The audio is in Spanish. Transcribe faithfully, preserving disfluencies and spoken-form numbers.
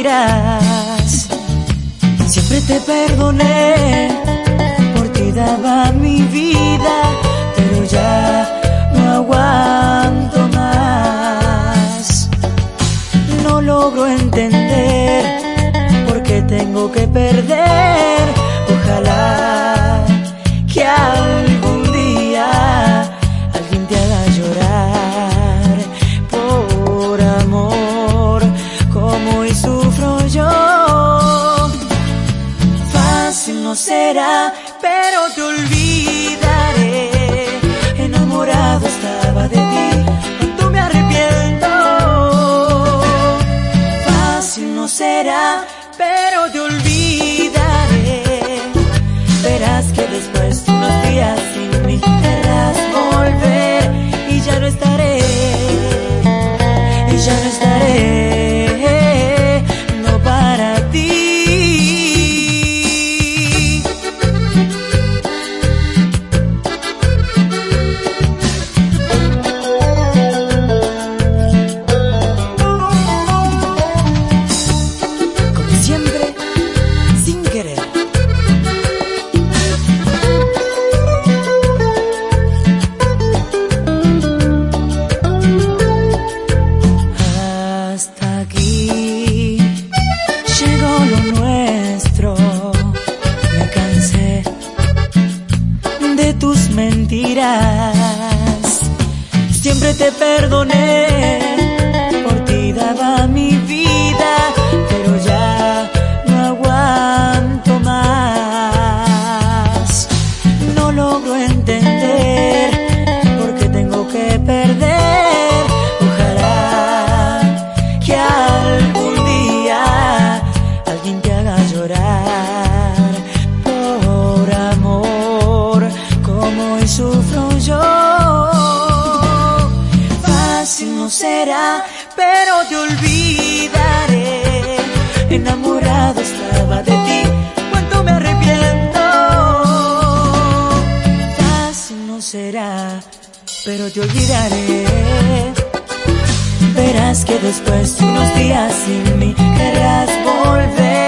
mentiras. Siempre te perdoné, por ti daba mi vida, pero ya no aguanto más. No logro entender por qué tengo que perder. Ojalá que algún día alguien te haga llorar por amor, como hoy sufro yo. Fácil no será, pero te olvidaré. Enamorado estaba de ti, cuánto me arrepiento. Fácil no será, pero te olvidaré. Verás que después de unos días sin mí querrás volver, y ya no estaré, y ya no estaré, no para ti. Como siempre, sin querer. Tus mentiras, siempre te perdoné, por ti daba mi vida, pero ya no aguanto más. No logro entender por qué tengo que perder. Ojalá que algún día alguien te haga llorar por amor, como hoy sufro yo. Fácil no será, pero te olvidaré. Enamorado estaba de ti, cuánto me arrepiento. Fácil no será, pero te olvidaré. Verás que después de unos días sin mí querrás volver.